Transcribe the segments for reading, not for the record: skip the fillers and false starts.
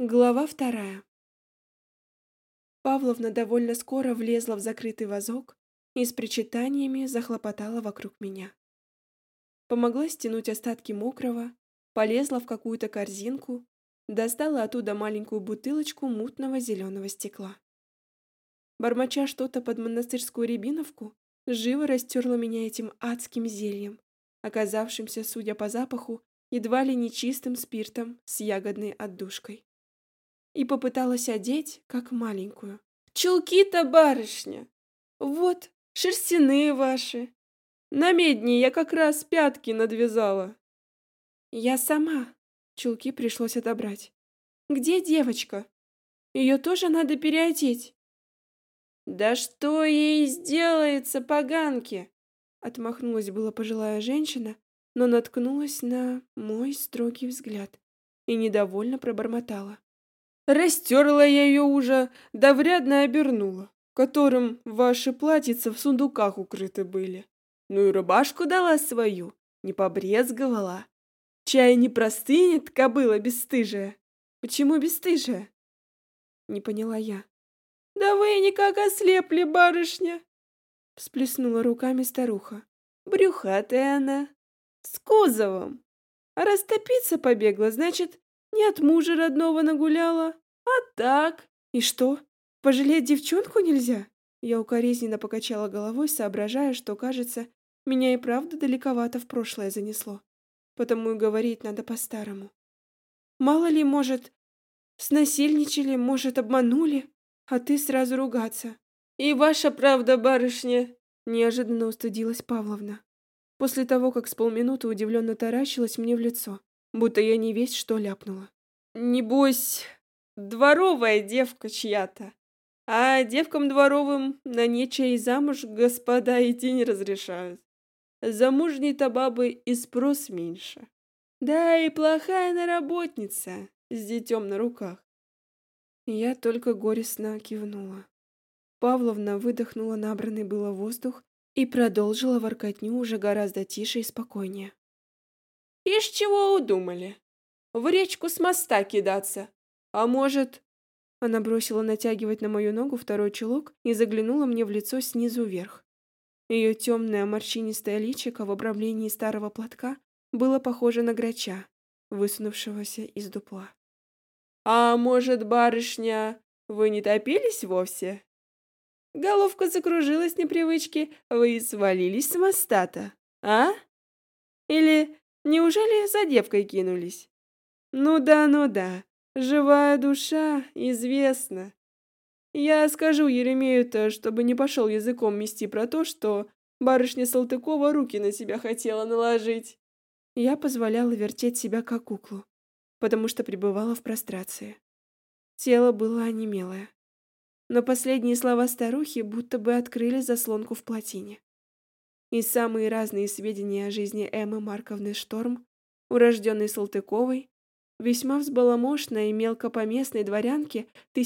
Глава вторая. Павловна довольно скоро влезла в закрытый вазок и с причитаниями захлопотала вокруг меня. Помогла стянуть остатки мокрого, полезла в какую-то корзинку, достала оттуда маленькую бутылочку мутного зеленого стекла. Бормоча что-то под монастырскую рябиновку, живо растерла меня этим адским зельем, оказавшимся, судя по запаху, едва ли не чистым спиртом с ягодной отдушкой. И попыталась одеть, как маленькую. «Чулки-то, барышня! Вот, шерстяные ваши. На медне я как раз пятки надвязала». «Я сама». Чулки пришлось отобрать. «Где девочка? Ее тоже надо переодеть». «Да что ей сделается, поганки?» Отмахнулась была пожилая женщина, но наткнулась на мой строгий взгляд и недовольно пробормотала. Растерла я ее уже, да врядно обернула, которым ваши платьица в сундуках укрыты были. Ну и рубашку дала свою, не побрезговала. Чай не простынет, кобыла бесстыжая. Почему бесстыжая? Не поняла я. Да вы никак ослепли, барышня, всплеснула руками старуха. Брюхатая она, с кузовом. А растопиться побегла, значит, не от мужа родного нагуляла, а так. И что, пожалеть девчонку нельзя? Я укоризненно покачала головой, соображая, что, кажется, меня и правда далековато в прошлое занесло. Потому и говорить надо по-старому. Мало ли, может, снасильничали, может, обманули, а ты сразу ругаться. И ваша правда, барышня, неожиданно устыдилась Павловна. После того, как с полминуты удивленно таращилась мне в лицо, будто я не весть что ляпнула. Небось, дворовая девка чья-то. А девкам дворовым на нечей замуж господа идти не разрешают. Замужней-то бабы и спрос меньше. Да и плохая она работница с детем на руках. Я только горестно кивнула. Павловна выдохнула набранный было воздух и продолжила воркотню уже гораздо тише и спокойнее. «Ишь чего удумали? В речку с моста кидаться? А может...» Она бросила натягивать на мою ногу второй чулок и заглянула мне в лицо снизу вверх. Ее темное морщинистое личико в обрамлении старого платка было похоже на грача, высунувшегося из дупла. «А может, барышня, вы не топились вовсе? Головка закружилась непривычки, вы и свалились с моста-то, а? Или неужели за девкой кинулись? Ну да, живая душа, известно. Я скажу Еремею-то, чтобы не пошел языком мести про то, что барышня Салтыкова руки на себя хотела наложить». Я позволяла вертеть себя как куклу, потому что пребывала в прострации. Тело было онемелое. Но последние слова старухи будто бы открыли заслонку в плотине. И самые разные сведения о жизни Эммы Марковны Шторм, урожденной Салтыковой, весьма взбаламошной и мелкопоместной дворянки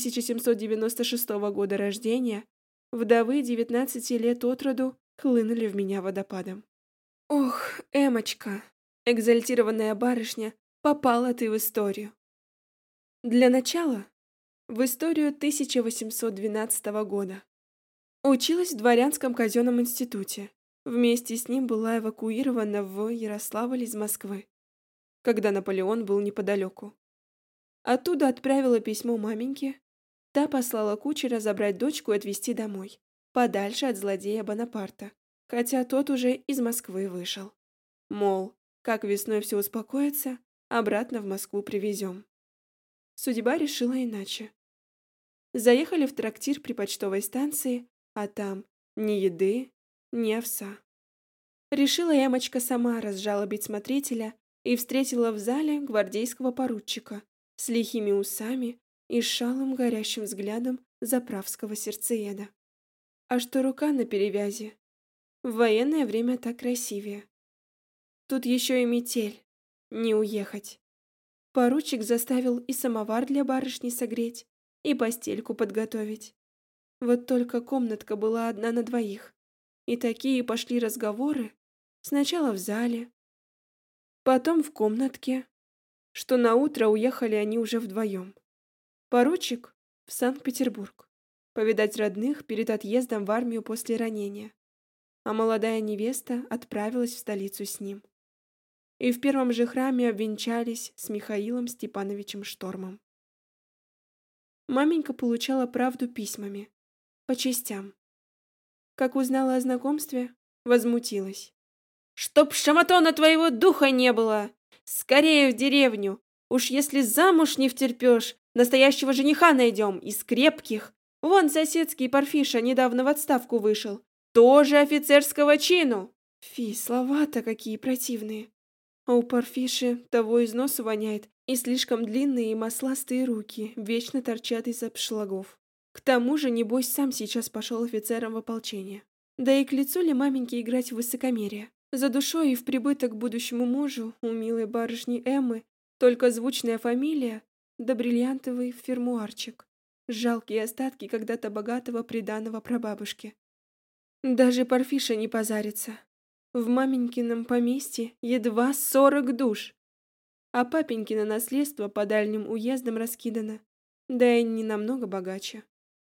1796 года рождения, вдовы 19 лет от роду, хлынули в меня водопадом. Ох, Эмочка, экзальтированная барышня, попала ты в историю. Для начала, в историю 1812 года. Училась в дворянском казенном институте. Вместе с ним была эвакуирована в Ярославль из Москвы, когда Наполеон был неподалеку. Оттуда отправила письмо маменьке. Та послала кучера забрать дочку и отвезти домой, подальше от злодея Бонапарта, хотя тот уже из Москвы вышел. Мол, как весной все успокоится, обратно в Москву привезем. Судьба решила иначе. Заехали в трактир при почтовой станции, а там ни еды, ни овса. Решила Эмочка сама разжалобить смотрителя и встретила в зале гвардейского поручика с лихими усами и шалым горящим взглядом заправского сердцееда. А что рука на перевязи? В военное время так красивее. Тут еще и метель. Не уехать. Поручик заставил и самовар для барышни согреть, и постельку подготовить. Вот только комнатка была одна на двоих. И такие пошли разговоры. Сначала в зале, потом в комнатке, что наутро уехали они уже вдвоем. Поручик в Санкт-Петербург, повидать родных перед отъездом в армию после ранения, а молодая невеста отправилась в столицу с ним. И в первом же храме обвенчались с Михаилом Степановичем Штормом. Маменька получала правду письмами, по частям. Как узнала о знакомстве, возмутилась. «Чтоб шаматона твоего духа не было! Скорее в деревню! Уж если замуж не втерпешь, настоящего жениха найдем, из крепких. Вон соседский Парфиша недавно в отставку вышел, тоже офицерского чину!» Фи, слова-то какие противные. А у Парфиши того из носа воняет, и слишком длинные и масластые руки вечно торчат из обшлагов. К тому же, небось, сам сейчас пошел офицером в ополчение. Да и к лицу ли маменьке играть в высокомерие? За душой и в прибыток будущему мужу у милой барышни Эммы только звучная фамилия да бриллиантовый фермуарчик. Жалкие остатки когда-то богатого приданого прабабушки. Даже Парфиша не позарится. В маменькином поместье едва 40 душ, а папенькино наследство по дальним уездам раскидано, да и не намного богаче.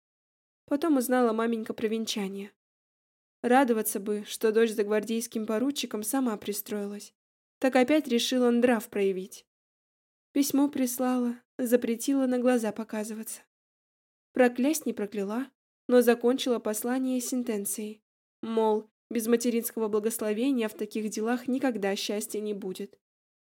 Потом узнала маменька про венчание. Радоваться бы, что дочь за гвардейским поручиком сама пристроилась. Так опять решила нрав проявить. Письмо прислала, запретила на глаза показываться. Проклясть не прокляла, но закончила послание сентенцией. Мол, без материнского благословения в таких делах никогда счастья не будет.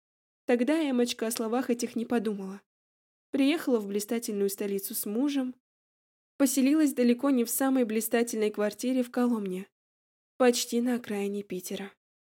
Тогда Эмочка о словах этих не подумала. Приехала в блистательную столицу с мужем, поселилась далеко не в самой блистательной квартире в Коломне, почти на окраине Питера.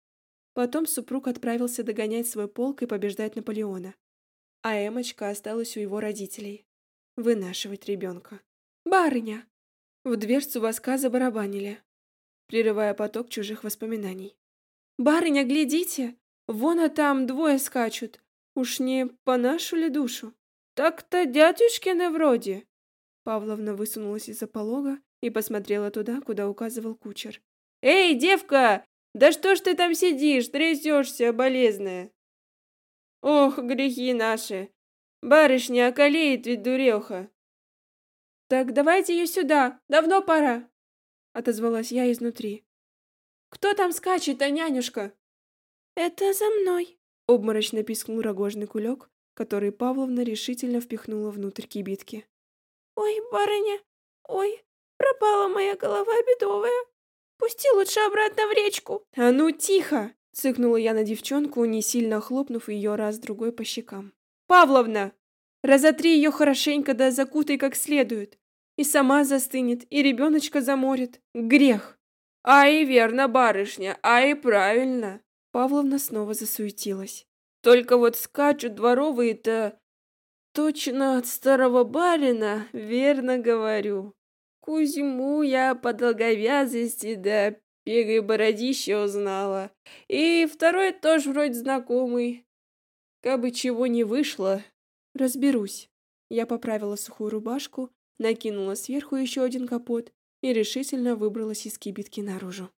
Потом супруг отправился догонять свой полк и побеждать Наполеона, а Эмочка осталась у его родителей, вынашивать ребенка. «Барыня!» В дверцу воска забарабанили, прерывая поток чужих воспоминаний. «Барыня, глядите! Вон, а там двое скачут. Уж не по нашу ли душу?» «Так-то дядюшкины вроде!» Павловна высунулась из-за полога и посмотрела туда, куда указывал кучер. «Эй, девка! Да что ж ты там сидишь, трясешься, болезная?» «Ох, грехи наши! Барышня околеет ведь, дуреха!» «Так давайте ее сюда, давно пора!» Отозвалась я изнутри. «Кто там скачет-то, нянюшка?» «Это за мной!» Обморочно пискнул рогожный кулек, который Павловна решительно впихнула внутрь кибитки. «Ой, барыня, ой, пропала моя голова бедовая. Пусти лучше обратно в речку!» «А ну, тихо!» — цыкнула я на девчонку, не сильно хлопнув ее раз-другой по щекам. «Павловна, разотри ее хорошенько, да закутай как следует. И сама застынет, и ребеночка заморит. Грех!» «Ай, верно, барышня, ай, правильно!» Павловна снова засуетилась. «Только вот скачут дворовые-то точно от старого барина, верно говорю. Кузьму я по долговязости да пегой бородище узнала. И второй тоже вроде знакомый. Кабы чего не вышло, разберусь». Я поправила сухую рубашку, накинула сверху еще один капот и решительно выбралась из кибитки наружу.